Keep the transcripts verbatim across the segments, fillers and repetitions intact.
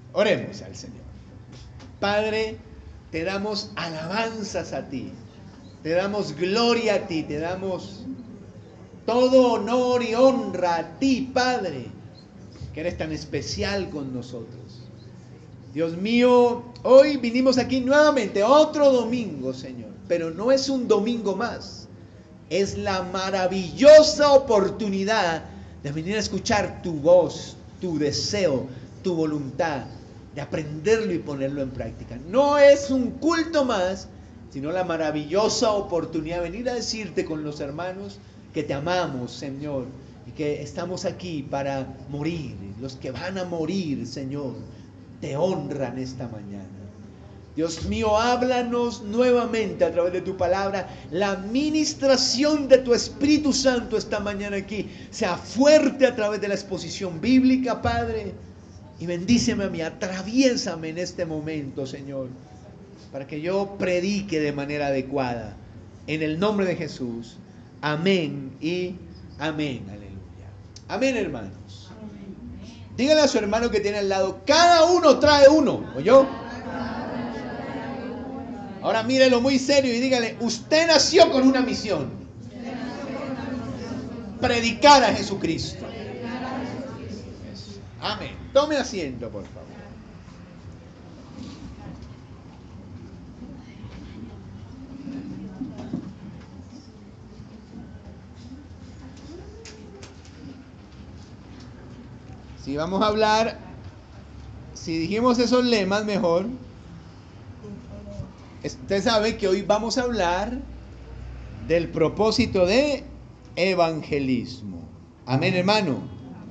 Oremos al Señor. Padre, te damos alabanzas a ti, te damos gloria a ti, te damos todo honor y honra a ti, Padre, que eres tan especial con nosotros. Dios mío, hoy vinimos aquí nuevamente, otro domingo, Señor, pero no es un domingo más, es la maravillosa oportunidad de venir a escuchar tu voz, tu deseo, tu voluntad, de aprenderlo y ponerlo en práctica. No es un culto más, sino la maravillosa oportunidad de venir a decirte con los hermanos que te amamos, Señor, y que estamos aquí para morir. Los que van a morir, Señor, te honran esta mañana. Dios mío, háblanos nuevamente a través de tu palabra. La ministración de tu Espíritu Santo esta mañana aquí sea fuerte a través de la exposición bíblica, Padre. Y bendíceme a mí, atraviésame en este momento, Señor, para que yo predique de manera adecuada. En el nombre de Jesús. Amén y amén. Aleluya. Amén, hermanos. Dígale a su hermano que tiene al lado, cada uno trae uno. ¿Oyó? Ahora mírelo muy serio y dígale, usted nació con una misión. Predicar a Jesucristo. Amén. Tome asiento, por favor. Si vamos a hablar, si dijimos esos lemas mejor, usted sabe que hoy vamos a hablar del propósito de evangelismo. Amén, hermano.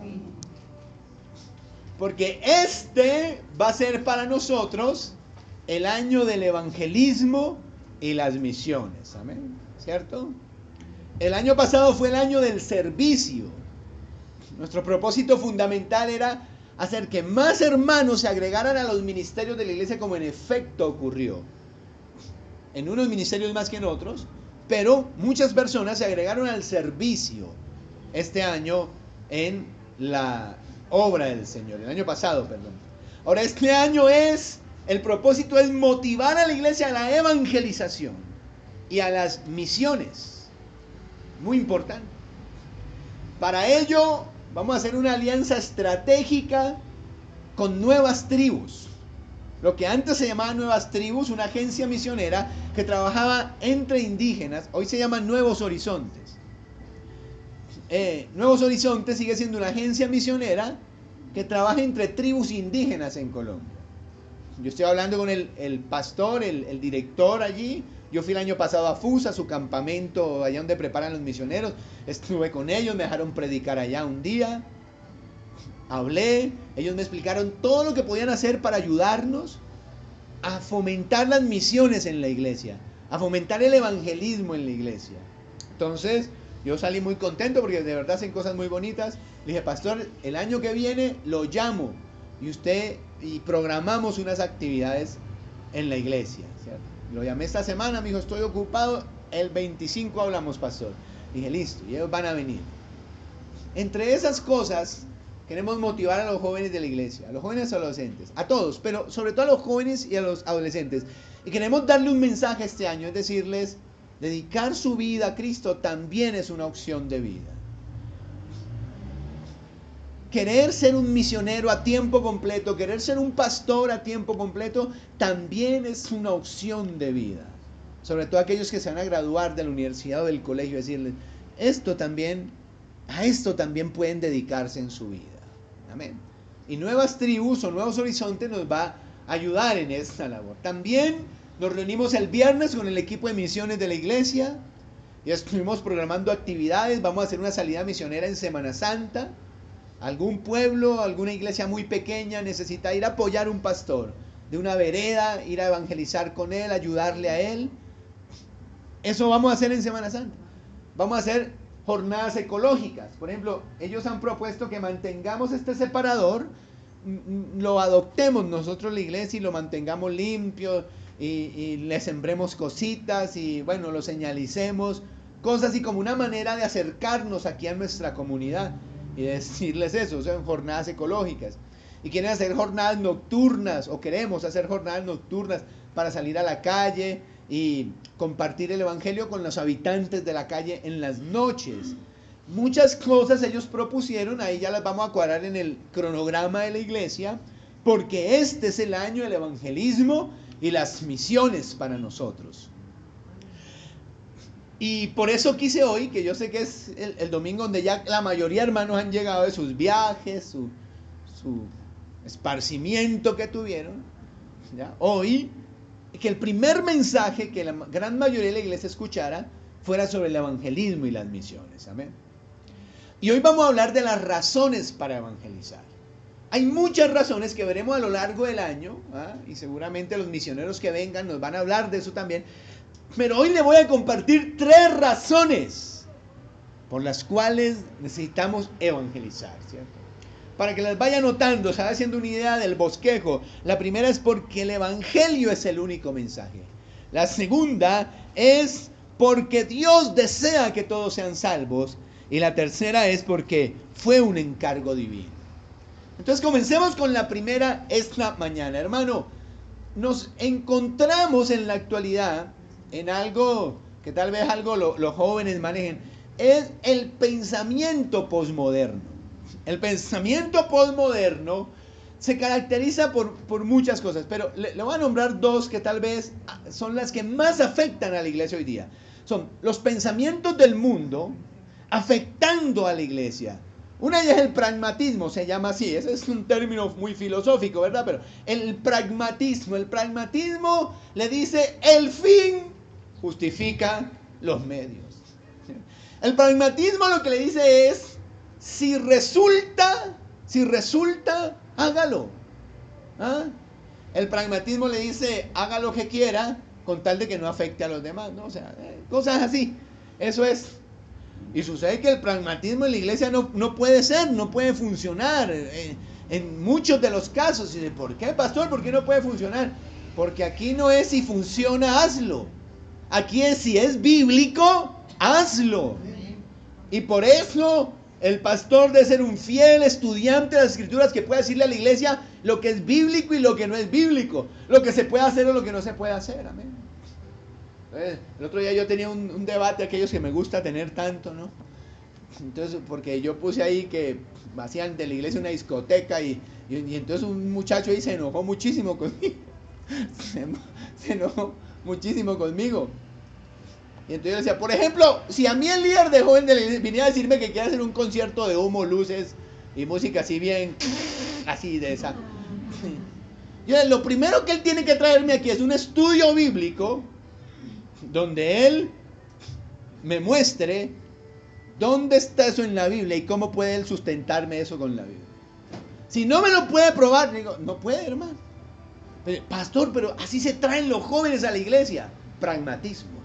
Porque este va a ser para nosotros el año del evangelismo y las misiones. Amén. ¿Cierto? El año pasado fue el año del servicio. Nuestro propósito fundamental era hacer que más hermanos se agregaran a los ministerios de la iglesia, como en efecto ocurrió. En unos ministerios más que en otros, pero muchas personas se agregaron al servicio este año en la obra del Señor, el año pasado, perdón. Ahora, este año es, el propósito es motivar a la iglesia a la evangelización y a las misiones. Muy importante. Para ello, vamos a hacer una alianza estratégica con Nuevas Tribus. Lo que antes se llamaba Nuevas Tribus, una agencia misionera que trabajaba entre indígenas, hoy se llama Nuevos Horizontes. Eh, Nuevos Horizontes sigue siendo una agencia misionera que trabaja entre tribus indígenas en Colombia. Yo estoy hablando con el, el pastor, el, el director allí. Yo fui el año pasado a Fusa, su campamento, allá donde preparan los misioneros. Estuve con ellos, me dejaron predicar allá un día. Hablé, ellos me explicaron todo lo que podían hacer para ayudarnos a fomentar las misiones en la iglesia, a fomentar el evangelismo en la iglesia. Entonces, yo salí muy contento porque de verdad hacen cosas muy bonitas. Le dije, pastor, el año que viene lo llamo y usted, y programamos unas actividades en la iglesia, ¿cierto? Lo llamé esta semana, me dijo, estoy ocupado, el veinticinco hablamos, pastor. Dije, listo, y ellos van a venir. Entre esas cosas, queremos motivar a los jóvenes de la iglesia, a los jóvenes adolescentes, a todos, pero sobre todo a los jóvenes y a los adolescentes. Y queremos darle un mensaje este año, es decirles, dedicar su vida a Cristo también es una opción de vida. Querer ser un misionero a tiempo completo, querer ser un pastor a tiempo completo, también es una opción de vida. Sobre todo aquellos que se van a graduar de la universidad o del colegio, decirles, esto también, a esto también pueden dedicarse en su vida. Amén. Y Nuevas Tribus o Nuevos Horizontes nos va a ayudar en esta labor. También nos reunimos el viernes con el equipo de misiones de la iglesia y estuvimos programando actividades. Vamos a hacer una salida misionera en Semana Santa. Algún pueblo, alguna iglesia muy pequeña necesita ir a apoyar a un pastor de una vereda, ir a evangelizar con él, ayudarle a él. Eso vamos a hacer en Semana Santa. Vamos a hacer jornadas ecológicas. Por ejemplo, ellos han propuesto que mantengamos este separador, lo adoptemos nosotros la iglesia y lo mantengamos limpio y, y le sembremos cositas y bueno, lo señalicemos, cosas así como una manera de acercarnos aquí a nuestra comunidad y decirles eso, son jornadas ecológicas. y quieren hacer jornadas nocturnas, o queremos hacer jornadas nocturnas para salir a la calle y compartir el evangelio con los habitantes de la calle en las noches. Muchas cosas ellos propusieron, ahí ya las vamos a cuadrar en el cronograma de la iglesia, porque este es el año del evangelismo y las misiones para nosotros. Y por eso quise hoy, que yo sé que es el, el domingo donde ya la mayoría de hermanos han llegado de sus viajes, su, su esparcimiento que tuvieron, ¿ya? Hoy, que el primer mensaje que la gran mayoría de la iglesia escuchara fuera sobre el evangelismo y las misiones. Amén. Y hoy vamos a hablar de las razones para evangelizar. Hay muchas razones que veremos a lo largo del año, ¿ah? Y seguramente los misioneros que vengan nos van a hablar de eso también. Pero hoy le voy a compartir tres razones por las cuales necesitamos evangelizar, ¿cierto? Para que las vaya notando, se va haciendo una idea del bosquejo. La primera es porque el evangelio es el único mensaje. La segunda es porque Dios desea que todos sean salvos. Y la tercera es porque fue un encargo divino. Entonces comencemos con la primera esta mañana. Hermano, nos encontramos en la actualidad en algo que tal vez algo lo, los jóvenes manejen. Es el pensamiento posmoderno. El pensamiento posmoderno se caracteriza por, por muchas cosas, pero le, le voy a nombrar dos que tal vez son las que más afectan a la iglesia hoy día. Son los pensamientos del mundo afectando a la iglesia. Una de ellas es el pragmatismo, se llama así, ese es un término muy filosófico, ¿verdad? Pero el pragmatismo, el pragmatismo le dice el fin justifica los medios. El pragmatismo lo que le dice es, si resulta, si resulta, hágalo. ¿Ah? El pragmatismo le dice, haga lo que quiera con tal de que no afecte a los demás, ¿no? O sea, eh, cosas así, eso es. Y sucede que el pragmatismo en la iglesia no, no puede ser, no puede funcionar en, en muchos de los casos. ¿Y por qué, pastor? ¿Por qué no puede funcionar? Porque aquí no es si funciona, hazlo. Aquí es si es bíblico, hazlo. Y por eso el pastor debe ser un fiel estudiante de las escrituras que pueda decirle a la iglesia lo que es bíblico y lo que no es bíblico, lo que se puede hacer o lo que no se puede hacer. Amén. El otro día yo tenía un, un debate, aquellos que me gusta tener tanto, ¿no? Entonces, porque yo puse ahí que hacían de la iglesia una discoteca y, y, y entonces un muchacho ahí se enojó muchísimo conmigo. Se, se enojó muchísimo conmigo. Y entonces yo decía, por ejemplo, si a mí el líder de joven de la iglesia viniera a decirme que quiere hacer un concierto de humo, luces y música así bien, así de esa. Yo, lo primero que él tiene que traerme aquí es un estudio bíblico donde él me muestre dónde está eso en la Biblia y cómo puede él sustentarme eso con la Biblia. Si no me lo puede probar, digo, no puede, hermano. Pero, pastor, pero así se traen los jóvenes a la iglesia. Pragmatismo.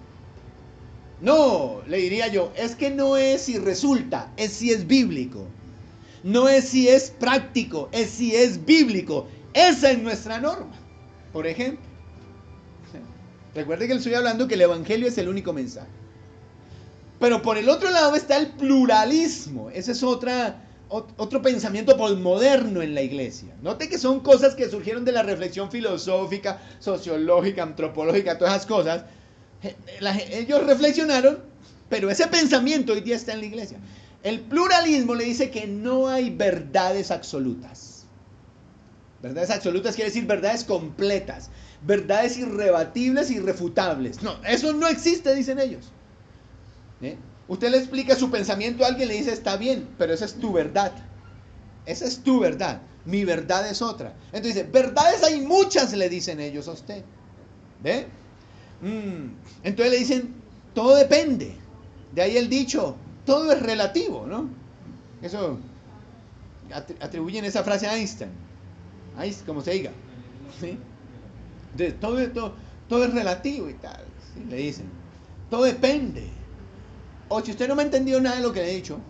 No, le diría yo, es que no es si resulta, es si es bíblico. No es si es práctico, es si es bíblico. Esa es nuestra norma, por ejemplo. Recuerde que le estoy hablando que el evangelio es el único mensaje. Pero por el otro lado está el pluralismo. Ese es otra, otro pensamiento posmoderno en la iglesia. Note que son cosas que surgieron de la reflexión filosófica, sociológica, antropológica, todas esas cosas. Ellos reflexionaron, pero ese pensamiento hoy día está en la iglesia. El pluralismo le dice que no hay verdades absolutas. Verdades absolutas quiere decir verdades completas, verdades irrebatibles e irrefutables. No, eso no existe, dicen ellos. ¿Eh? Usted le explica su pensamiento a alguien y le dice, está bien, pero esa es tu verdad. Esa es tu verdad. Mi verdad es otra. Entonces dice, verdades hay muchas, le dicen ellos a usted. ¿Ve? Mm. Entonces le dicen, todo depende. De ahí el dicho, todo es relativo, ¿no? Eso atribuyen esa frase a Einstein. Ahí, como se diga, ¿sí? De, todo, todo, todo es relativo y tal, ¿sí? Le dicen, todo depende. O si usted no me ha entendido nada de lo que le he dicho,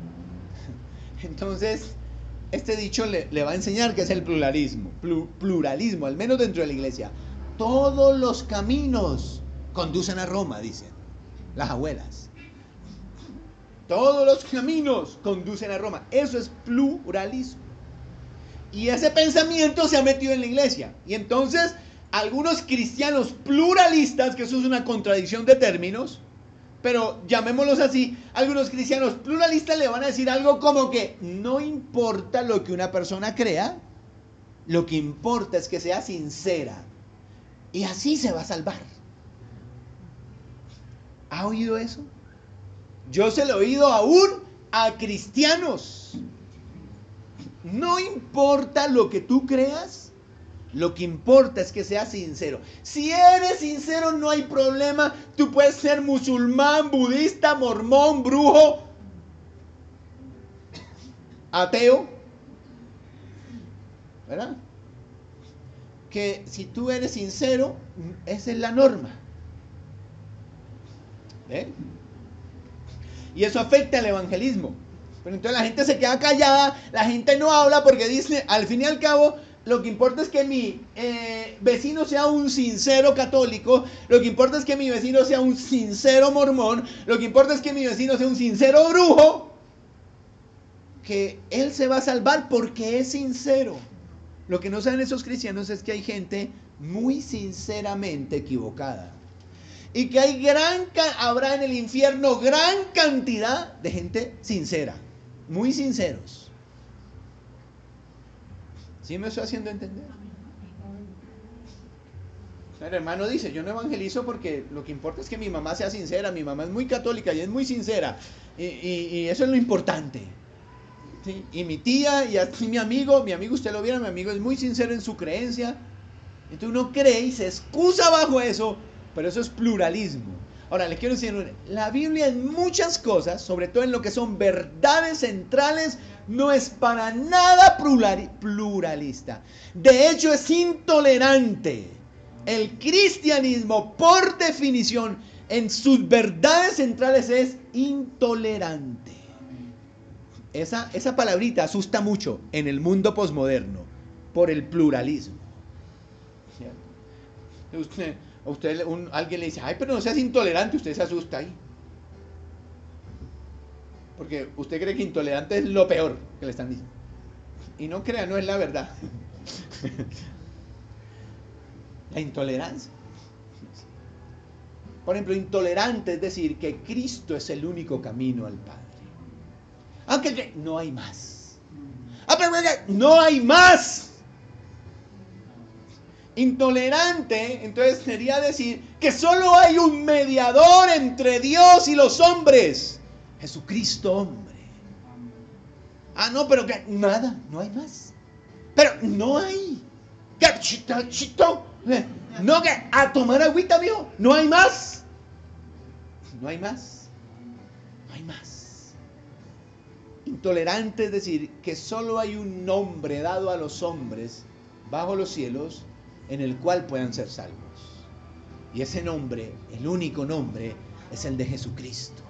entonces este dicho le, le va a enseñar qué es el pluralismo. Plu, pluralismo, al menos dentro de la iglesia. Todos los caminos conducen a Roma, dicen las abuelas. Todos los caminos conducen a Roma. Eso es pluralismo. Y ese pensamiento se ha metido en la iglesia. Y entonces, algunos cristianos pluralistas, que eso es una contradicción de términos, pero llamémoslos así, algunos cristianos pluralistas le van a decir algo como que no importa lo que una persona crea, lo que importa es que sea sincera. Y así se va a salvar. ¿Ha oído eso? Yo se lo he oído aún a cristianos. No importa lo que tú creas, lo que importa es que seas sincero. Si eres sincero, no hay problema. Tú puedes ser musulmán, budista, mormón, brujo, ateo, ¿verdad? Que si tú eres sincero, esa es la norma. ¿Eh? Y eso afecta al evangelismo. Pero entonces la gente se queda callada, la gente no habla porque dice, al fin y al cabo, lo que importa es que mi eh, vecino sea un sincero católico, lo que importa es que mi vecino sea un sincero mormón, lo que importa es que mi vecino sea un sincero brujo, que él se va a salvar porque es sincero. Lo que no saben esos cristianos es que hay gente muy sinceramente equivocada. Y que hay gran, habrá en el infierno gran cantidad de gente sincera, muy sinceros. ¿Sí me estoy haciendo entender? El hermano dice, yo no evangelizo porque lo que importa es que mi mamá sea sincera, mi mamá es muy católica y es muy sincera, y, y, y eso es lo importante. ¿Sí? Y mi tía y así mi amigo, mi amigo usted lo viera, mi amigo es muy sincero en su creencia, entonces uno cree y se excusa bajo eso, pero eso es pluralismo. Ahora, les quiero decir, la Biblia en muchas cosas, sobre todo en lo que son verdades centrales, no es para nada pluralista. De hecho, es intolerante. El cristianismo, por definición, en sus verdades centrales es intolerante. Esa, esa palabrita asusta mucho en el mundo posmoderno, por el pluralismo. ¿Cierto? Usted... A usted un, alguien le dice, ay, pero no seas intolerante, usted se asusta ahí. Porque usted cree que intolerante es lo peor que le están diciendo. Y no crea, no es la verdad. La intolerancia. Por ejemplo, intolerante es decir que Cristo es el único camino al Padre. Aunque no hay más. Ah, pero no hay más. Intolerante, entonces sería decir que solo hay un mediador entre Dios y los hombres, Jesucristo hombre. Ah, no, pero que nada, no hay más. Pero no hay. ¿Qué? Chito, chito. No, que a tomar agüita, mijo. No hay más. No hay más. No hay más. Intolerante es decir que solo hay un nombre dado a los hombres bajo los cielos en el cual puedan ser salvos. Y ese nombre, el único nombre, es el de Jesucristo.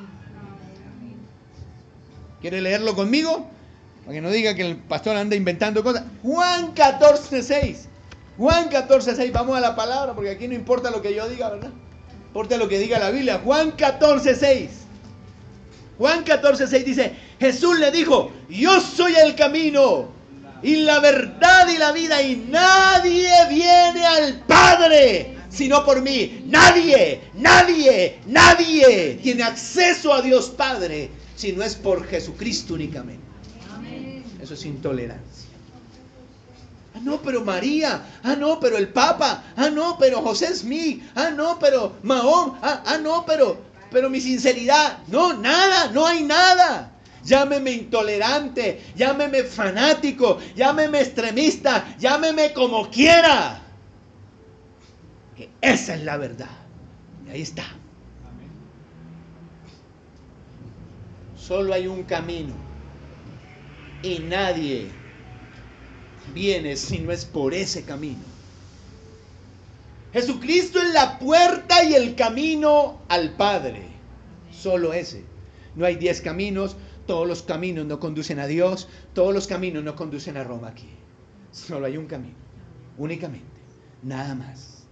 ¿Quiere leerlo conmigo? Para que no diga que el pastor anda inventando cosas. Juan catorce seis. Juan catorce seis. Vamos a la palabra, porque aquí no importa lo que yo diga, ¿verdad? Importa lo que diga la Biblia. Juan catorce seis. Juan catorce seis dice, Jesús le dijo, yo soy el camino y la verdad y la vida, y nadie viene al Padre sino por mí. Nadie, nadie, nadie tiene acceso a Dios Padre si no es por Jesucristo únicamente. Amén. Eso es intolerancia. Ah, no, pero María. Ah, no, pero el Papa. Ah, no, pero José Smith. Ah, no, pero Mahón. Ah, ah no, pero, pero mi sinceridad. No, nada, no hay nada. Llámeme intolerante, llámeme fanático, llámeme extremista, llámeme como quiera. Que esa es la verdad. Y ahí está. Solo hay un camino. Y nadie viene si no es por ese camino. Jesucristo es la puerta y el camino al Padre. Solo ese. No hay diez caminos. Todos los caminos no conducen a Dios, todos los caminos no conducen a Roma aquí. Solo hay un camino, únicamente, nada más.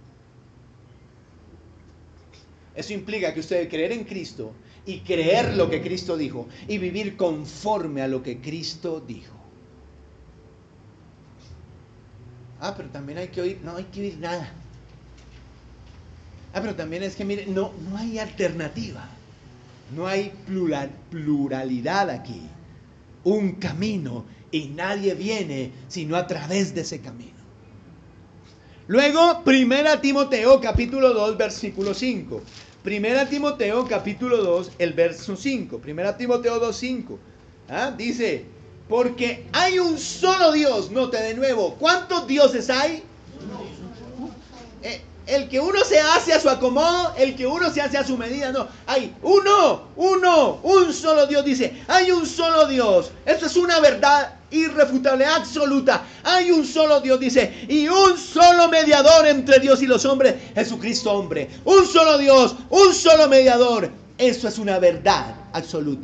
Eso implica que usted debe creer en Cristo y creer lo que Cristo dijo y vivir conforme a lo que Cristo dijo. Ah, pero también hay que oír. No hay que oír nada. Ah, pero también es que, mire, no, no hay alternativa. No hay plural, pluralidad aquí. Un camino y nadie viene sino a través de ese camino. Luego, Primera Timoteo capítulo dos, versículo cinco. Primera Timoteo capítulo dos, el verso cinco. Primera Timoteo dos, cinco. ¿Ah? Dice, porque hay un solo Dios. Note de nuevo, ¿cuántos dioses hay? Eh, el que uno se hace a su acomodo, el que uno se hace a su medida, no. Hay uno, uno, un solo Dios. Dice, hay un solo Dios. Esto es una verdad irrefutable, absoluta. Hay un solo Dios, dice, y un solo mediador entre Dios y los hombres, Jesucristo hombre. Un solo Dios, un solo mediador. Eso es una verdad absoluta.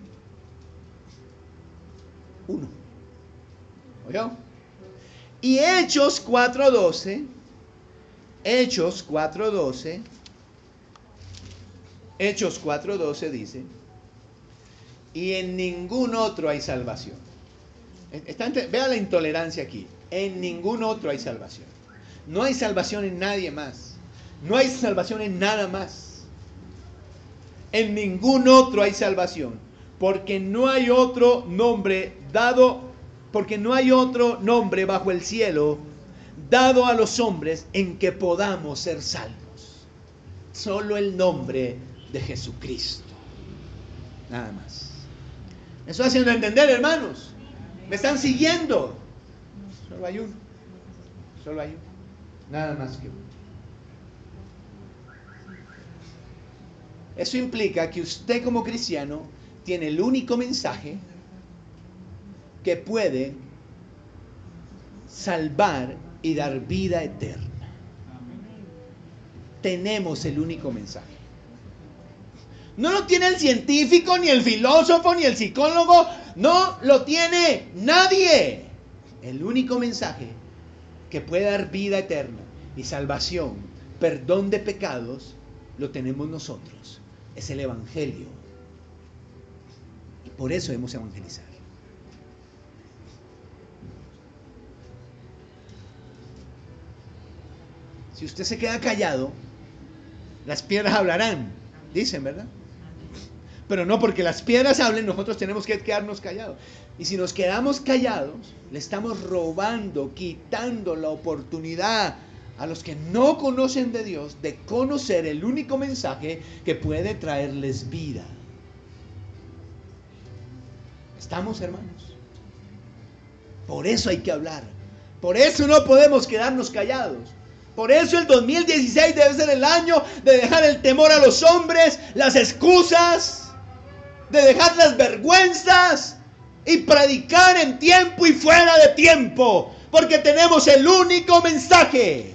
Uno. ¿Oyó? Y Hechos cuatro doce, Hechos cuatro doce, Hechos cuatro doce dice, y en ningún otro hay salvación. Está entre, vea la intolerancia aquí. En ningún otro hay salvación. No hay salvación en nadie más. No hay salvación en nada más. En ningún otro hay salvación. Porque no hay otro nombre dado, porque no hay otro nombre bajo el cielo dado a los hombres en que podamos ser salvos. Solo el nombre de Jesucristo. Nada más. ¿Me estoy haciendo entender, hermanos? ¿Me están siguiendo? Solo hay uno. Solo hay uno. Nada más que uno. Eso implica que usted como cristiano tiene el único mensaje que puede salvar y dar vida eterna. Tenemos el único mensaje. No lo tiene el científico, ni el filósofo, ni el psicólogo. No lo tiene nadie. El único mensaje que puede dar vida eterna y salvación, perdón de pecados, lo tenemos nosotros. Es el Evangelio. Y por eso debemos evangelizar. Si usted se queda callado, las piedras hablarán, dicen, ¿verdad? Pero no porque las piedras hablen, nosotros tenemos que quedarnos callados. Y si nos quedamos callados, le estamos robando, quitando la oportunidad a los que no conocen de Dios de conocer el único mensaje que puede traerles vida. ¿Estamos, hermanos? Por eso hay que hablar. Por eso no podemos quedarnos callados. Por eso el dos mil dieciséis debe ser el año de dejar el temor a los hombres, las excusas, de dejar las vergüenzas y predicar en tiempo y fuera de tiempo, porque tenemos el único mensaje,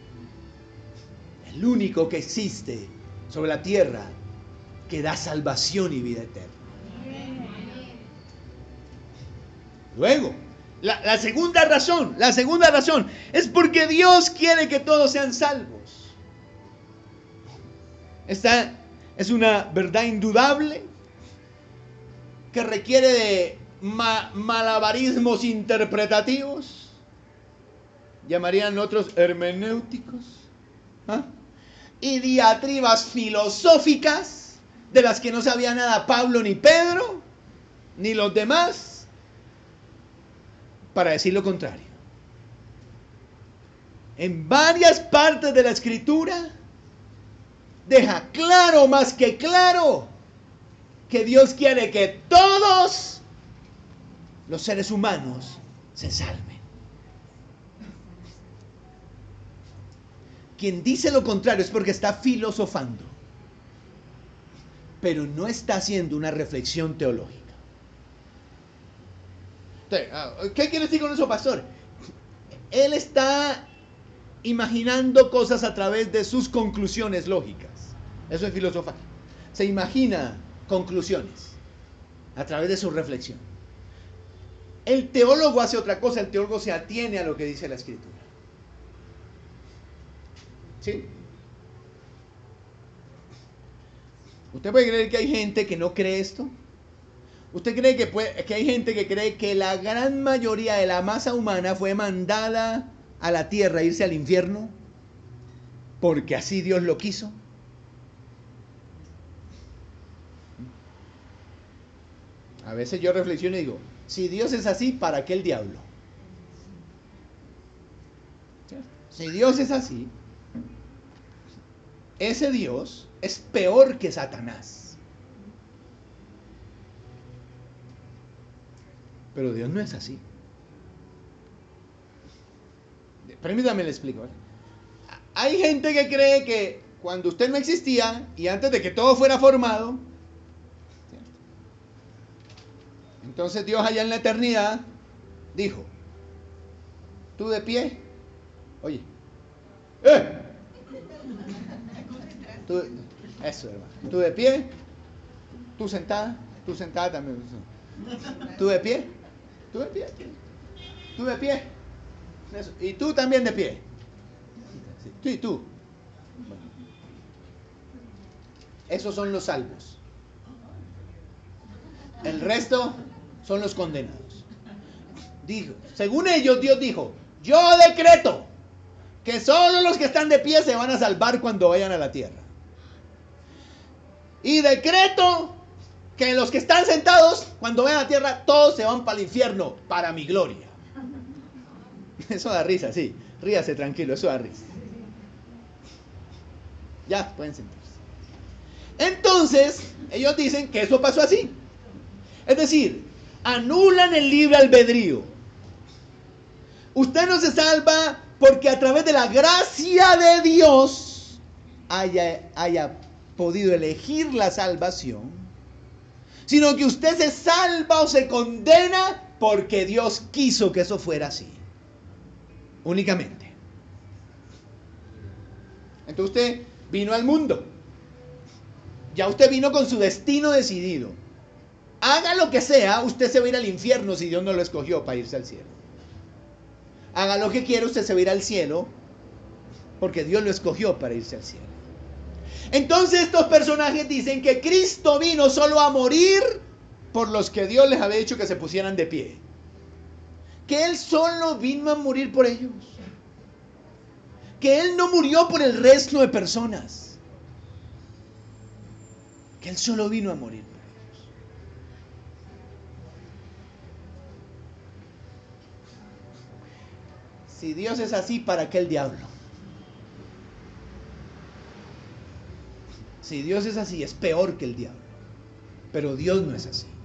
el único que existe sobre la tierra, que da salvación y vida eterna. Luego, la, la segunda razón, la segunda razón es porque Dios quiere que todos sean salvos. Esta es una verdad indudable que requiere de ma malabarismos interpretativos, llamarían otros hermenéuticos, ¿ah? y diatribas filosóficas de las que no sabía nada Pablo ni Pedro ni los demás, para decir lo contrario. En varias partes de la Escritura deja claro, más que claro, que Dios quiere que todos los seres humanos se salven. Quien dice lo contrario es porque está filosofando, pero no está haciendo una reflexión teológica. ¿Qué quiere decir con eso, pastor? Él está imaginando cosas a través de sus conclusiones lógicas. Eso es filosofar. Se imagina conclusiones a través de su reflexión. El teólogo hace otra cosa. El teólogo se atiene a lo que dice la Escritura. ¿Sí? ¿Usted puede creer que hay gente que no cree esto? ¿Usted cree que, puede, que hay gente que cree que la gran mayoría de la masa humana fue mandada a la tierra, irse al infierno, porque así Dios lo quiso. A veces yo reflexiono y digo, si Dios es así, ¿para qué el diablo? Si Dios es así, ese Dios es peor que Satanás. Pero Dios no es así. Permítame le explico. ¿eh? Hay gente que cree que cuando usted no existía y antes de que todo fuera formado, ¿cierto? Entonces Dios allá en la eternidad dijo, tú de pie, oye, ¡eh! Tú, eso, hermano. Tú de pie, tú sentada, tú sentada también. Tú de pie, tú de pie, tú de pie. Eso. Y tú también de pie. Sí, tú y tú. Bueno. Esos son los salvos. El resto son los condenados. Dijo, según ellos, Dios dijo, yo decreto que solo los que están de pie se van a salvar cuando vayan a la tierra. Y decreto que los que están sentados, cuando vayan a la tierra, todos se van para el infierno, para mi gloria. Eso da risa, sí. Ríase tranquilo, eso da risa. Ya, pueden sentarse. Entonces, ellos dicen que eso pasó así. Es decir, anulan el libre albedrío. Usted no se salva porque a través de la gracia de Dios haya, haya podido elegir la salvación, sino que usted se salva o se condena porque Dios quiso que eso fuera así. Únicamente. Entonces usted vino al mundo. Ya usted vino con su destino decidido. Haga lo que sea, usted se va a ir al infierno si Dios no lo escogió para irse al cielo. Haga lo que quiera, usted se va a ir al cielo porque Dios lo escogió para irse al cielo. Entonces estos personajes dicen que Cristo vino solo a morir por los que Dios les había dicho que se pusieran de pie. Que Él solo vino a morir por ellos. Que Él no murió por el resto de personas. Que Él solo vino a morir por ellos. Si Dios es así, ¿para qué el diablo? Si Dios es así, es peor que el diablo. Pero Dios no es así.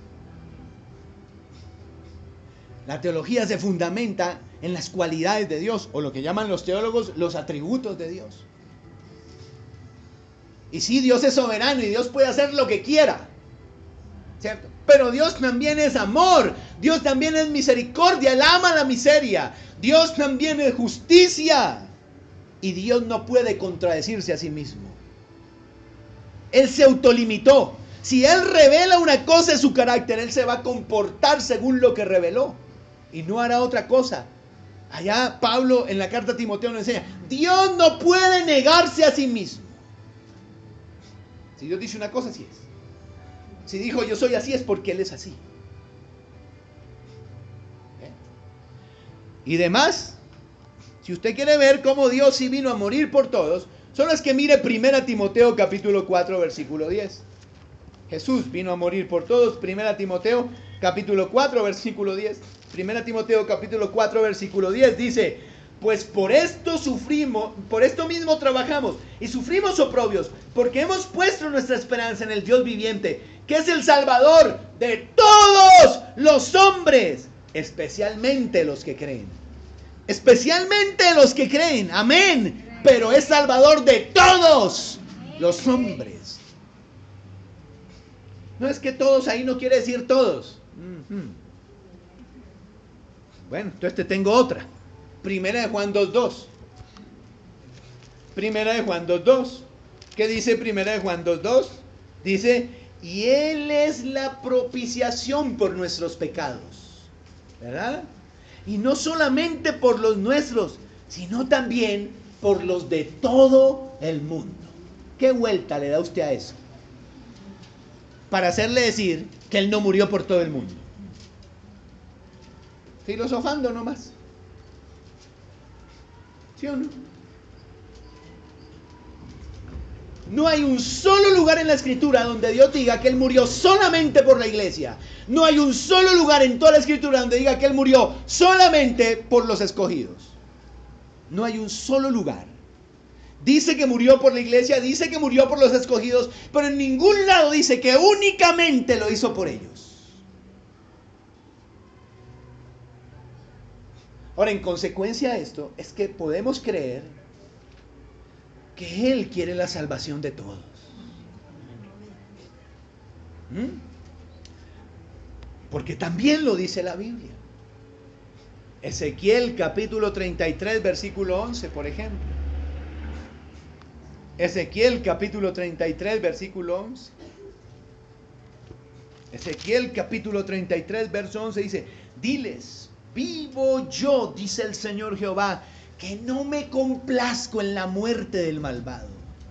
La teología se fundamenta en las cualidades de Dios, o lo que llaman los teólogos los atributos de Dios. Y sí, Dios es soberano y Dios puede hacer lo que quiera, ¿cierto? Pero Dios también es amor, Dios también es misericordia, Él ama la miseria, Dios también es justicia. Y Dios no puede contradecirse a sí mismo. Él se autolimitó. Si Él revela una cosa de su carácter, Él se va a comportar según lo que reveló. Y no hará otra cosa. Allá Pablo en la carta a Timoteo nos enseña, Dios no puede negarse a sí mismo. Si Dios dice una cosa, así es. Si dijo yo soy así, es porque Él es así. ¿Eh? Y demás, si usted quiere ver cómo Dios sí vino a morir por todos, solo es que mire primera Timoteo capítulo cuatro versículo diez. Jesús vino a morir por todos. primera Timoteo capítulo cuatro versículo diez. primera Timoteo capítulo cuatro versículo diez dice, pues por esto sufrimos, por esto mismo trabajamos y sufrimos oprobios, porque hemos puesto nuestra esperanza en el Dios viviente, que es el Salvador de todos los hombres, especialmente los que creen. Especialmente los que creen, amén, pero es Salvador de todos los hombres. No es que todos ahí no quiere decir todos. Uh-huh. Bueno, entonces te tengo otra. Primera de Juan dos dos. Primera de Juan dos dos. ¿Qué dice Primera de Juan dos dos? Dice, y Él es la propiciación por nuestros pecados. ¿Verdad? Y no solamente por los nuestros, sino también por los de todo el mundo. ¿Qué vuelta le da usted a eso? Para hacerle decir que Él no murió por todo el mundo. Filosofando nomás. ¿Sí o no? No hay un solo lugar en la Escritura donde Dios diga que Él murió solamente por la iglesia. No hay un solo lugar en toda la Escritura donde diga que Él murió solamente por los escogidos. No hay un solo lugar. Dice que murió por la iglesia, dice que murió por los escogidos, pero en ningún lado dice que únicamente lo hizo por ellos. Ahora, en consecuencia de esto, es que podemos creer que Él quiere la salvación de todos. ¿Mm? Porque también lo dice la Biblia. Ezequiel capítulo treinta y tres, versículo once, por ejemplo. Ezequiel capítulo treinta y tres, versículo once. Ezequiel capítulo treinta y tres, verso once dice: diles, vivo yo, dice el Señor Jehová, que no me complazco en la muerte del malvado,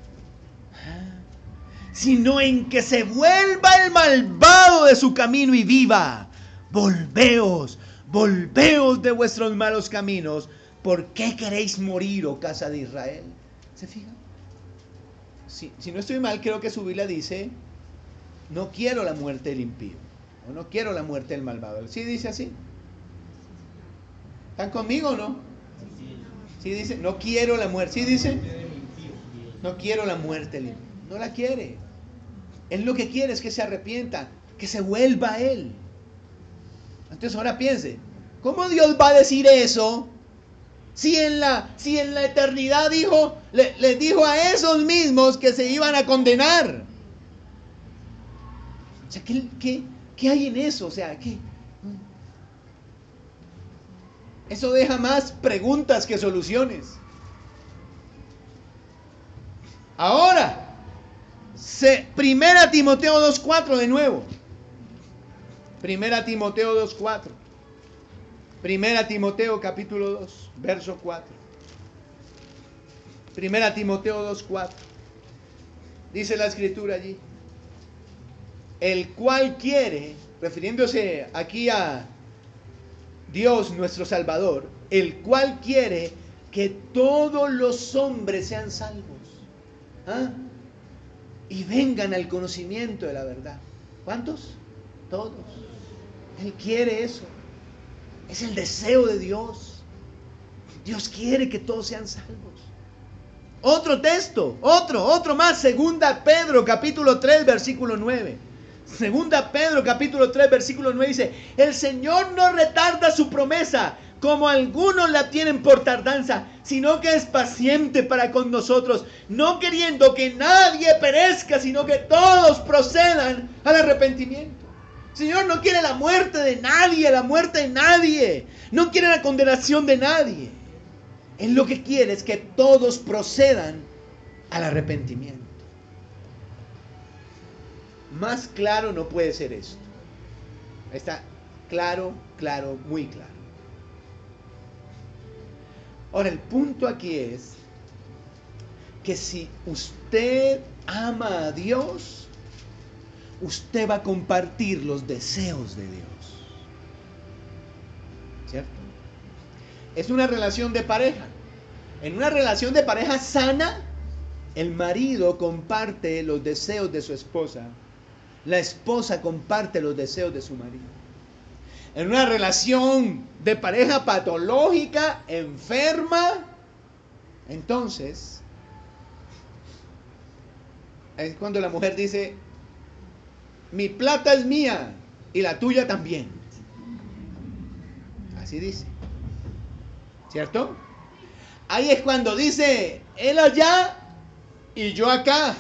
sino en que se vuelva el malvado de su camino y viva. Volveos, volveos de vuestros malos caminos. ¿Por qué queréis morir, oh casa de Israel? ¿Se fijan? Si, si no estoy mal, creo que su Biblia dice: no quiero la muerte del impío, o no quiero la muerte del malvado. ¿Sí dice así? ¿Están conmigo o no? Sí dice, no quiero la muerte. ¿Sí dice? No quiero la muerte del impío. No la quiere. Él lo que quiere es que se arrepienta, que se vuelva a Él. Entonces ahora piense, ¿cómo Dios va a decir eso? Si en la, si en la eternidad dijo, le, les dijo a esos mismos que se iban a condenar. O sea, ¿qué, qué, qué hay en eso? O sea, ¿qué? Eso deja más preguntas que soluciones. Ahora, se, Primera Timoteo dos cuatro de nuevo. Primera Timoteo dos cuatro. Primera Timoteo capítulo dos, verso cuatro. Primera Timoteo dos cuatro. Dice la escritura allí: el cual quiere, refiriéndose aquí a Dios nuestro Salvador, el cual quiere que todos los hombres sean salvos, ¿ah? y vengan al conocimiento de la verdad. ¿Cuántos? Todos. Él quiere eso. Es el deseo de Dios. Dios quiere que todos sean salvos. Otro texto, otro, otro más. Segunda Pedro capítulo tres, versículo nueve. Segunda Pedro capítulo tres, versículo nueve dice: el Señor no retarda su promesa, como algunos la tienen por tardanza, sino que es paciente para con nosotros, no queriendo que nadie perezca, sino que todos procedan al arrepentimiento. El Señor no quiere la muerte de nadie, la muerte de nadie. No quiere la condenación de nadie. Él lo que quiere es que todos procedan al arrepentimiento. Más claro no puede ser esto. Está claro, claro, muy claro. Ahora, el punto aquí es que si usted ama a Dios, usted va a compartir los deseos de Dios. ¿Cierto? Es una relación de pareja. En una relación de pareja sana, el marido comparte los deseos de su esposa. La esposa comparte los deseos de su marido. En una relación de pareja patológica, enferma, entonces es cuando la mujer dice: mi plata es mía y la tuya también. Así dice. ¿Cierto? Ahí es cuando dice: él allá y yo acá.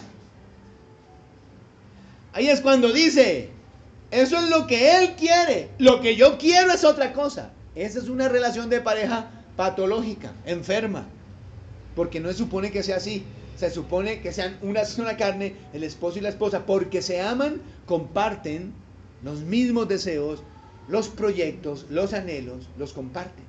Ahí es cuando dice: eso es lo que él quiere, lo que yo quiero es otra cosa. Esa es una relación de pareja patológica, enferma, porque no se supone que sea así. Se supone que sean una sola carne, el esposo y la esposa, porque se aman, comparten los mismos deseos, los proyectos, los anhelos, los comparten.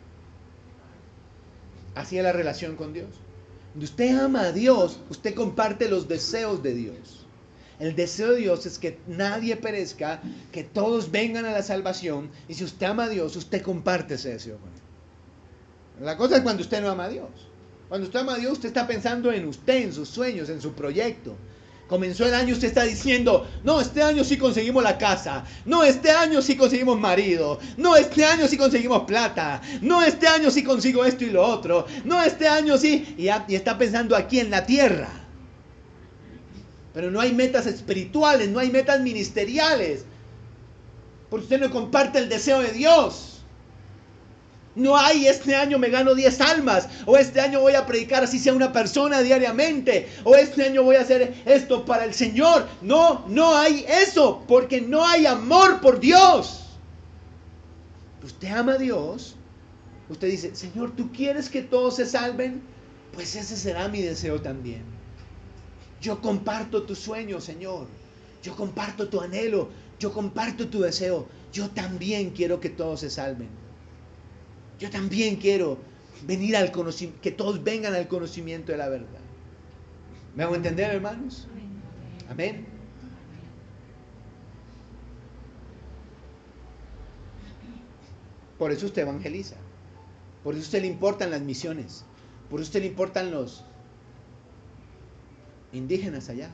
Así es la relación con Dios. Cuando usted ama a Dios, usted comparte los deseos de Dios. El deseo de Dios es que nadie perezca, que todos vengan a la salvación. Y si usted ama a Dios, usted comparte ese deseo con Él. La cosa es cuando usted no ama a Dios. Cuando usted ama a Dios, usted está pensando en usted, en sus sueños, en su proyecto. Comenzó el año, usted está diciendo, no, este año sí conseguimos la casa, no, este año sí conseguimos marido, no, este año sí conseguimos plata, no, este año sí consigo esto y lo otro, no, este año sí, y, y está pensando aquí en la tierra. Pero no hay metas espirituales, no hay metas ministeriales, porque usted no comparte el deseo de Dios. No hay, este año me gano diez almas, o este año voy a predicar así sea una persona diariamente, o este año voy a hacer esto para el Señor. No, no hay eso, porque no hay amor por Dios. Usted ama a Dios, usted dice, Señor, ¿tú quieres que todos se salven? Pues ese será mi deseo también. Yo comparto tu sueño, Señor. Yo comparto tu anhelo, yo comparto tu deseo. Yo también quiero que todos se salven. Yo también quiero venir al conocimiento, que todos vengan al conocimiento de la verdad. ¿Me hago entender, hermanos? Amén. Por eso usted evangeliza. Por eso a usted le importan las misiones. Por eso a usted le importan los indígenas allá.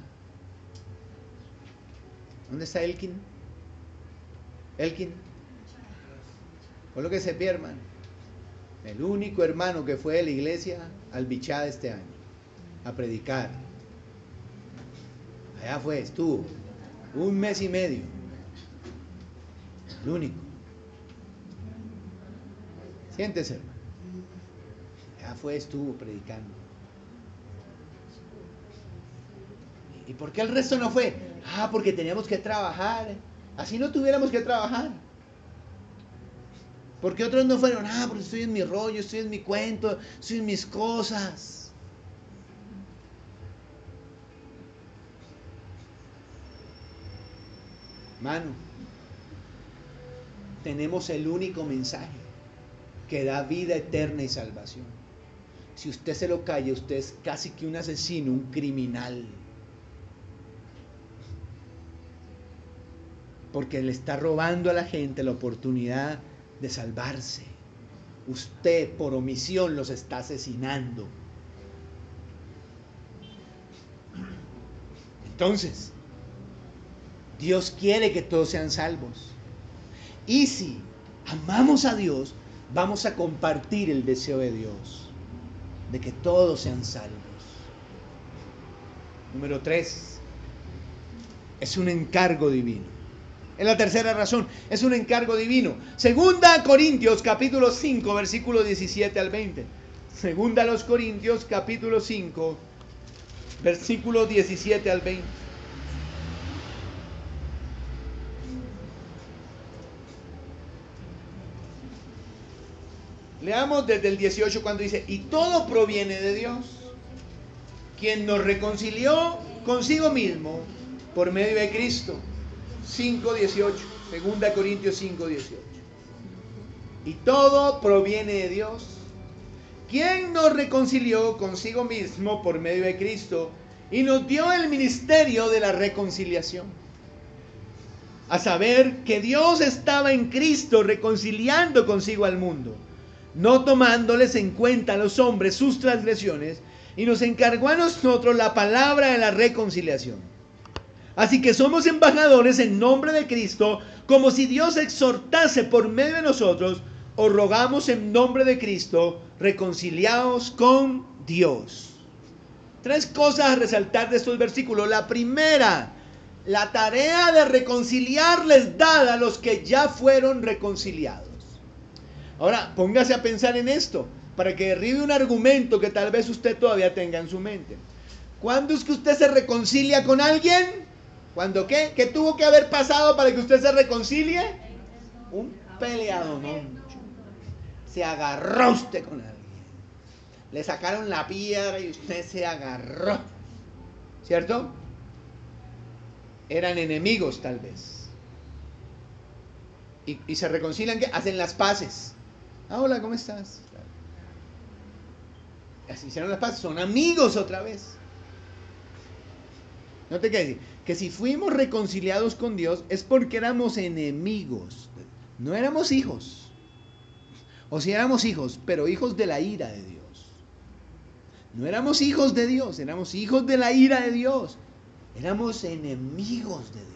¿Dónde está Elkin? Elkin. Colóquese pie, hermano. El único hermano que fue de la iglesia al Bichá este año a predicar. Allá fue, estuvo un mes y medio. El único. Siéntese, hermano. Allá fue, estuvo predicando. ¿Y por qué el resto no fue? Ah, porque teníamos que trabajar. Así no tuviéramos que trabajar. Porque otros no fueron, ah, porque estoy en mi rollo, estoy en mi cuento, estoy en mis cosas. Hermano, tenemos el único mensaje que da vida eterna y salvación. Si usted se lo calla, usted es casi que un asesino, un criminal. Porque le está robando a la gente la oportunidad de salvarse. Usted por omisión los está asesinando. Entonces, Dios quiere que todos sean salvos. Y si amamos a Dios, vamos a compartir el deseo de Dios de que todos sean salvos. Número tres, es un encargo divino. Es la tercera razón, es un encargo divino. Segunda Corintios capítulo cinco, versículo diecisiete al veinte. Segunda a los Corintios capítulo cinco, versículo diecisiete al veinte. Leamos desde el dieciocho cuando dice, y todo proviene de Dios, quien nos reconcilió consigo mismo por medio de Cristo. cinco dieciocho, Segunda Corintios cinco dieciocho. Y todo proviene de Dios, quien nos reconcilió consigo mismo por medio de Cristo y nos dio el ministerio de la reconciliación. A saber que Dios estaba en Cristo reconciliando consigo al mundo, no tomándoles en cuenta a los hombres sus transgresiones, y nos encargó a nosotros la palabra de la reconciliación. Así que somos embajadores en nombre de Cristo, como si Dios exhortase por medio de nosotros. Os rogamos en nombre de Cristo, reconciliaos con Dios. Tres cosas a resaltar de estos versículos. La primera, la tarea de reconciliarles dada a los que ya fueron reconciliados. Ahora, póngase a pensar en esto, para que derribe un argumento que tal vez usted todavía tenga en su mente. ¿Cuándo es que usted se reconcilia con alguien? ¿Cuándo qué? ¿Qué tuvo que haber pasado para que usted se reconcilie? Un peleado, ¿no? Se agarró usted con alguien. Le sacaron la piedra y usted se agarró. ¿Cierto? Eran enemigos tal vez. Y, y se reconcilian, ¿qué? Hacen las paces. Ah, hola, ¿cómo estás? Así hicieron las paces, son amigos otra vez. No te quedes decir que si fuimos reconciliados con Dios es porque éramos enemigos, no éramos hijos. O si éramos hijos, pero hijos de la ira de Dios. No éramos hijos de Dios, éramos hijos de la ira de Dios. Éramos enemigos de Dios.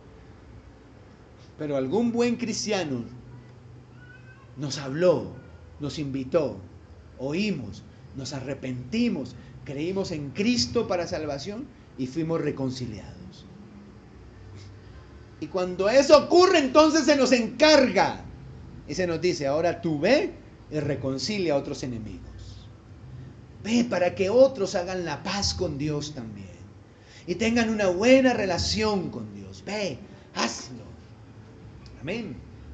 Pero algún buen cristiano nos habló, nos invitó, oímos, nos arrepentimos, creímos en Cristo para salvación y fuimos reconciliados. Y cuando eso ocurre, entonces se nos encarga y se nos dice: ahora tú ve y reconcilia a otros enemigos. Ve para que otros hagan la paz con Dios también y tengan una buena relación con Dios. Ve, hazlo. Amén.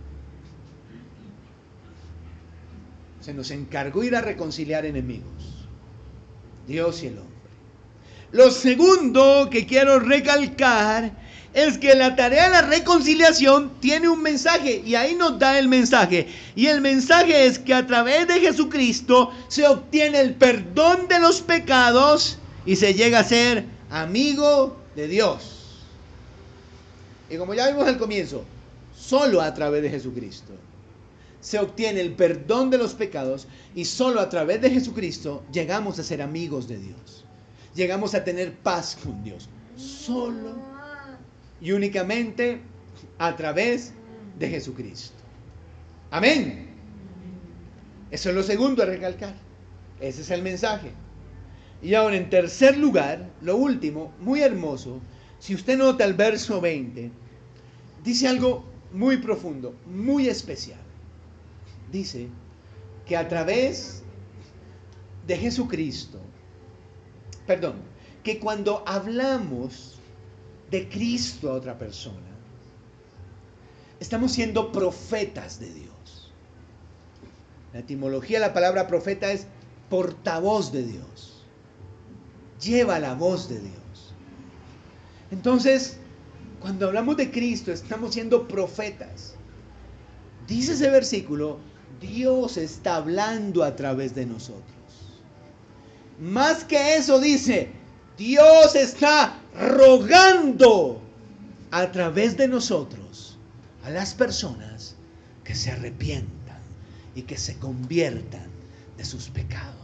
Se nos encargó ir a reconciliar enemigos, Dios y el hombre. Lo segundo que quiero recalcar es que la tarea de la reconciliación tiene un mensaje, y ahí nos da el mensaje. Y el mensaje es que a través de Jesucristo se obtiene el perdón de los pecados y se llega a ser amigo de Dios. Y como ya vimos al comienzo, solo a través de Jesucristo se obtiene el perdón de los pecados, y solo a través de Jesucristo llegamos a ser amigos de Dios. Llegamos a tener paz con Dios. Solo y únicamente a través de Jesucristo. Amén. Eso es lo segundo a recalcar. Ese es el mensaje. Y ahora, en tercer lugar, lo último, muy hermoso. Si usted nota el verso veinte, dice algo muy profundo, muy especial. Dice que a través de Jesucristo, perdón, que cuando hablamos de Cristo a otra persona, estamos siendo profetas de Dios. La etimología de la palabra profeta es portavoz de Dios. Lleva la voz de Dios. Entonces, cuando hablamos de Cristo, estamos siendo profetas. Dice ese versículo: Dios está hablando a través de nosotros. Más que eso, dice: Dios está rogando a través de nosotros a las personas que se arrepientan y que se conviertan de sus pecados.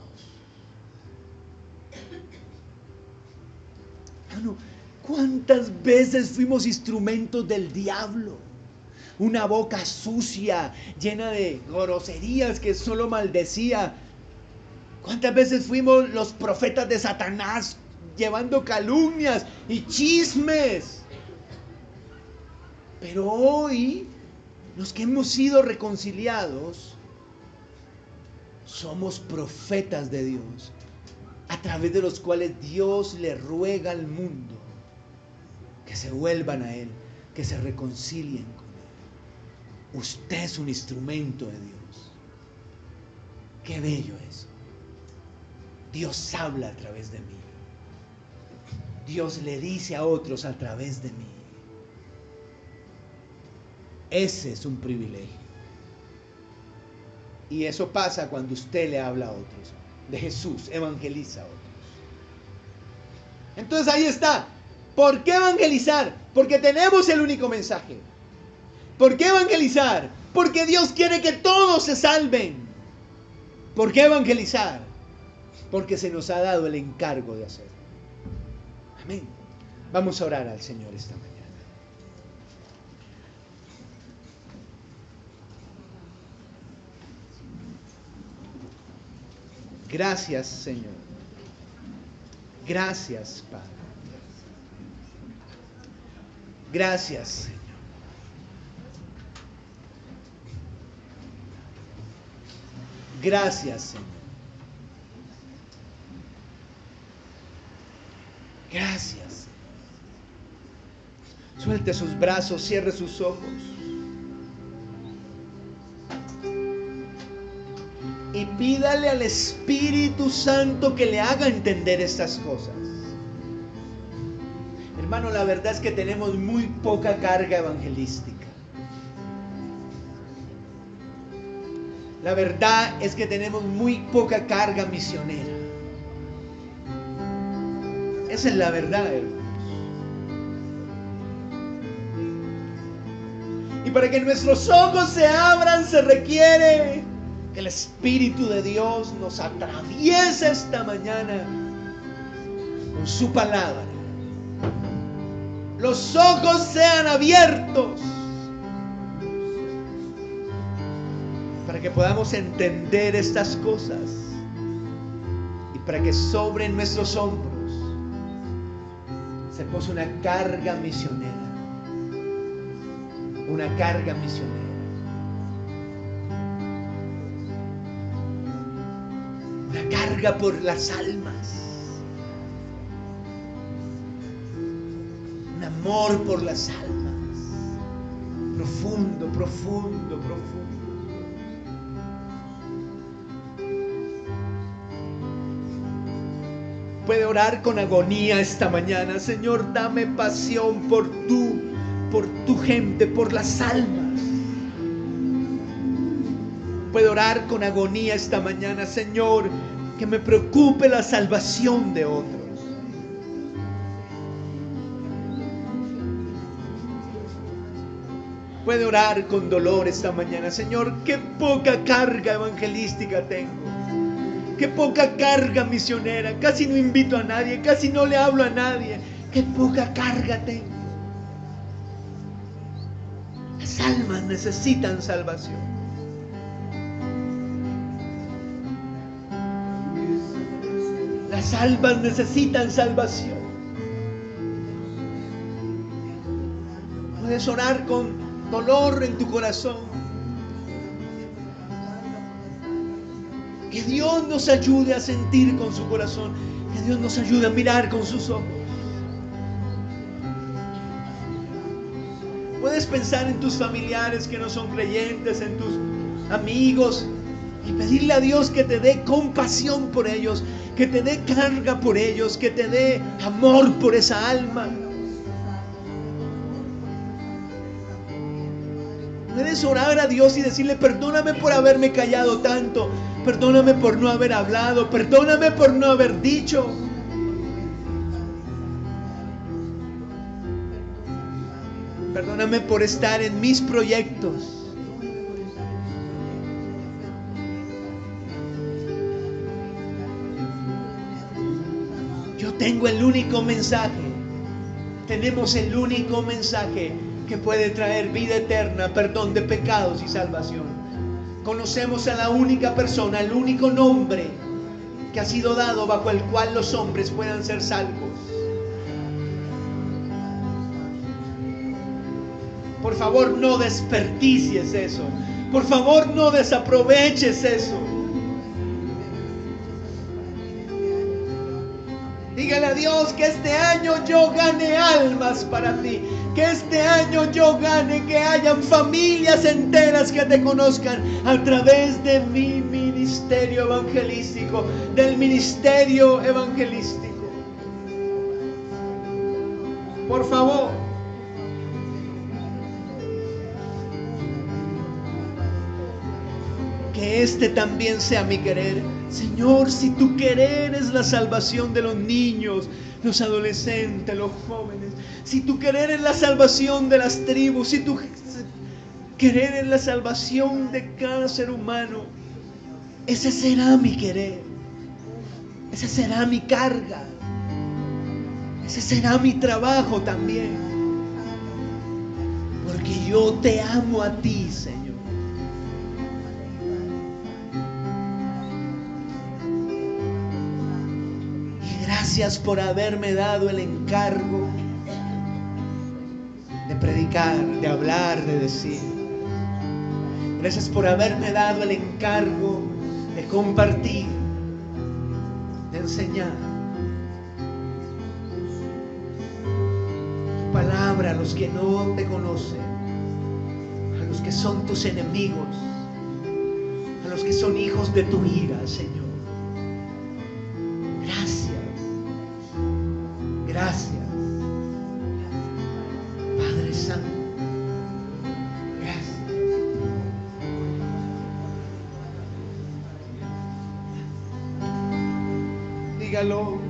Bueno, ¿cuántas veces fuimos instrumentos del diablo? Una boca sucia, llena de groserías que solo maldecía. ¿Cuántas veces fuimos los profetas de Satanás, llevando calumnias y chismes? Pero hoy, los que hemos sido reconciliados, somos profetas de Dios, a través de los cuales Dios le ruega al mundo que se vuelvan a Él, que se reconcilien con Él. Usted es un instrumento de Dios. Qué bello eso. Dios habla a través de mí. Dios le dice a otros a través de mí. Ese es un privilegio. Y eso pasa cuando usted le habla a otros. De Jesús, evangeliza a otros. Entonces ahí está. ¿Por qué evangelizar? Porque tenemos el único mensaje. ¿Por qué evangelizar? Porque Dios quiere que todos se salven. ¿Por qué evangelizar? Porque se nos ha dado el encargo de hacerlo. Amén. Vamos a orar al Señor esta mañana. Gracias, Señor. Gracias, Padre. Gracias, Señor. Gracias, Señor. Gracias. Suelte sus brazos, cierre sus ojos. Y pídale al Espíritu Santo que le haga entender estas cosas. Hermano, la verdad es que tenemos muy poca carga evangelística. La verdad es que tenemos muy poca carga misionera. Esa es la verdad, hermanos. Y para que nuestros ojos se abran se requiere Que el Espíritu de Dios nos atraviese esta mañana con su palabra. Los ojos sean abiertos para que podamos entender estas cosas y para que sobre nuestros hombros se pose una carga misionera, una carga misionera. Una carga por las almas, un amor por las almas, profundo, profundo, profundo. Puede orar con agonía esta mañana: Señor, dame pasión por tú, por tu gente, por las almas. Puede orar con agonía esta mañana: Señor, que me preocupe la salvación de otros. Puede orar con dolor esta mañana: Señor, qué poca carga evangelística tengo. Qué poca carga misionera, casi no invito a nadie, casi no le hablo a nadie. Qué poca carga tengo. Las almas necesitan salvación. Las almas necesitan salvación. Puedes orar con dolor en tu corazón. Que Dios nos ayude a sentir con su corazón. Que Dios nos ayude a mirar con sus ojos. Puedes pensar en tus familiares que no son creyentes, en tus amigos, y pedirle a Dios que te dé compasión por ellos, que te dé carga por ellos, que te dé amor por esa alma. Puedes orar a Dios y decirle: perdóname por haberme callado tanto, perdóname por no haber hablado, perdóname por no haber dicho. Perdóname por estar en mis proyectos. Yo tengo el único mensaje. Tenemos el único mensaje que puede traer vida eterna, perdón de pecados y salvación. Conocemos a la única persona, el único nombre que ha sido dado bajo el cual los hombres puedan ser salvos. Por favor, no desperdicies eso. Por favor, no desaproveches eso. Dígale a Dios que este año yo gane almas para ti. Que este año yo gane, que hayan familias enteras que te conozcan a través de mi ministerio evangelístico, del ministerio evangelístico. Por favor. Que este también sea mi querer. Señor, si tu querer es la salvación de los niños, los adolescentes, los jóvenes, si tu querer es la salvación de las tribus, si tu querer es la salvación de cada ser humano, ese será mi querer, ese será mi carga, ese será mi trabajo también, porque yo te amo a ti, Señor. Gracias por haberme dado el encargo de predicar, de hablar, de decir. Gracias por haberme dado el encargo de compartir, de enseñar tu palabra a los que no te conocen, a los que son tus enemigos, a los que son hijos de tu ira, Señor. Gracias, Padre Santo. Gracias. Dígalo.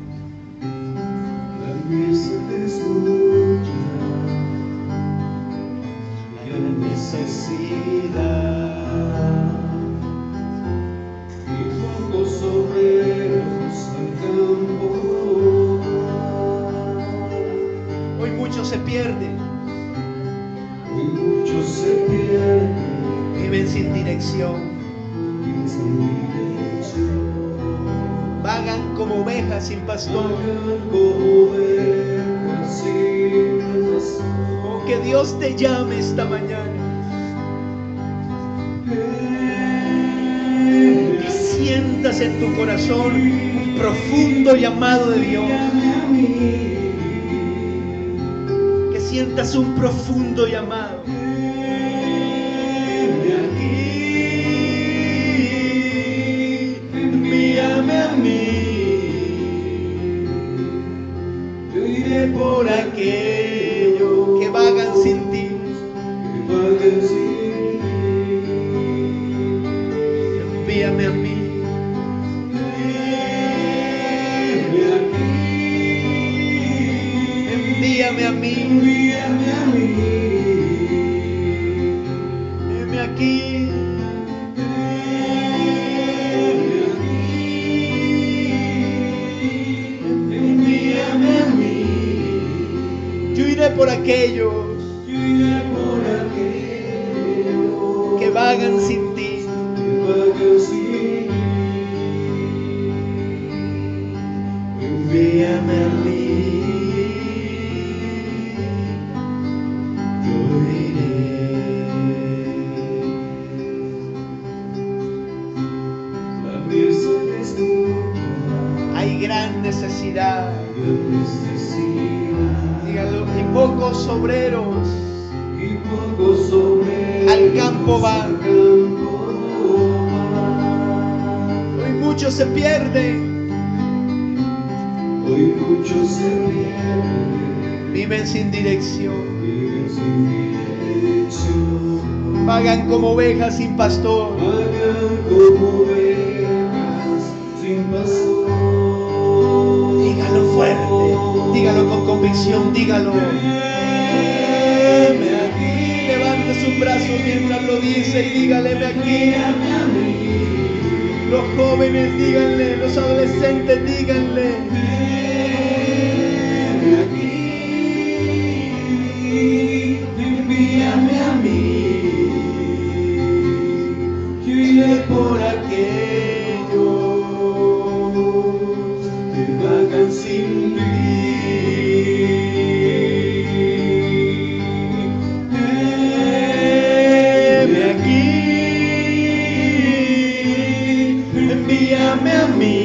La mesa te escucha, la necesidad ovejas sin pastor. Oh, que Dios te llame esta mañana. Que sientas en tu corazón un profundo llamado de Dios. Que sientas un profundo llamado. Envíame a mí. Yo iré por aquellos que vagan sin ti. Que vagan sin ti. Envíame a mí. Envíame a mí. Envíame a mí. Heme aquí. Envíame a mí. Yo iré por aquellos, yo iré por aquellos que vagan sin ti. Que vagan sin ti. Envíame a mí. Yo iré. La mesa es tu. Hay gran necesidad. Dígalo, y pocos obreros, y pocos obreros al campo van. Hoy muchos se pierden. Hoy muchos se pierden. Viven sin dirección. Viven sin dirección. Vagan como ovejas sin pastor. Vagan como ovejas sin pastor. Dígalo fuerte, dígalo con convicción, dígalo. Heme aquí. Levante sus brazos mientras lo dice y dígale aquí. Los jóvenes díganle, los adolescentes díganle. Heme aquí. Envíame a mí. Yo iré por aquellos que vagan sin ti. Heme aquí. Envíame a mí.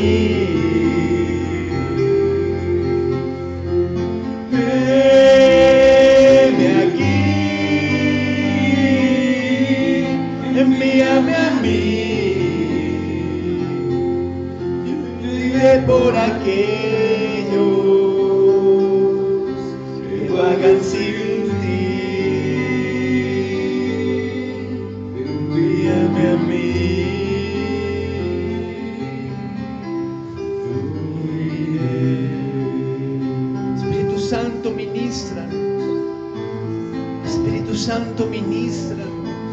Heme aquí. Envíame a mí. Yo iré por aquellos que vagan sin ti. Envíame a mí. Yo iré. Espíritu Santo, ministranos. Espíritu Santo, ministranos.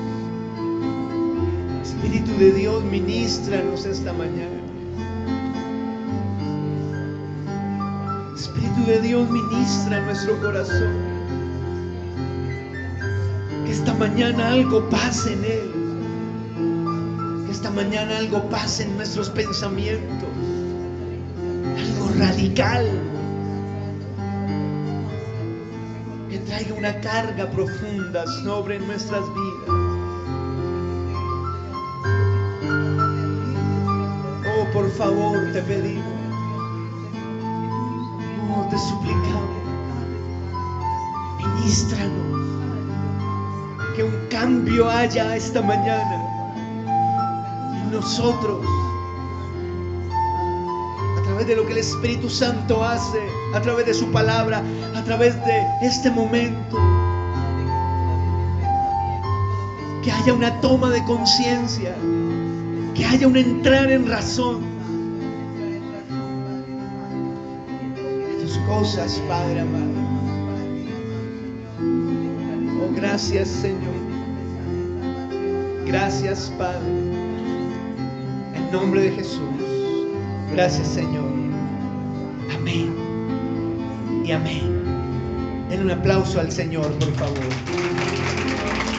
Espíritu de Dios, ministranos esta mañana. Espíritu de Dios, ministra nuestro corazón. Que esta mañana algo pase en él. Que esta mañana algo pase en nuestros pensamientos. Algo radical. Que traiga una carga profunda sobre nuestras vidas. Oh, por favor, te pedimos. Oh, te suplicamos. Ministranos. Que un cambio haya esta mañana en nosotros. A través de lo que el Espíritu Santo hace. A través de su palabra. A través de este momento. Que haya una toma de conciencia. Que haya un entrar en razón de tus cosas, Padre amado. Oh, gracias, Señor. Gracias, Padre. En nombre de Jesús. Gracias, Señor. Amén. Y amén. Den un aplauso al Señor, por favor.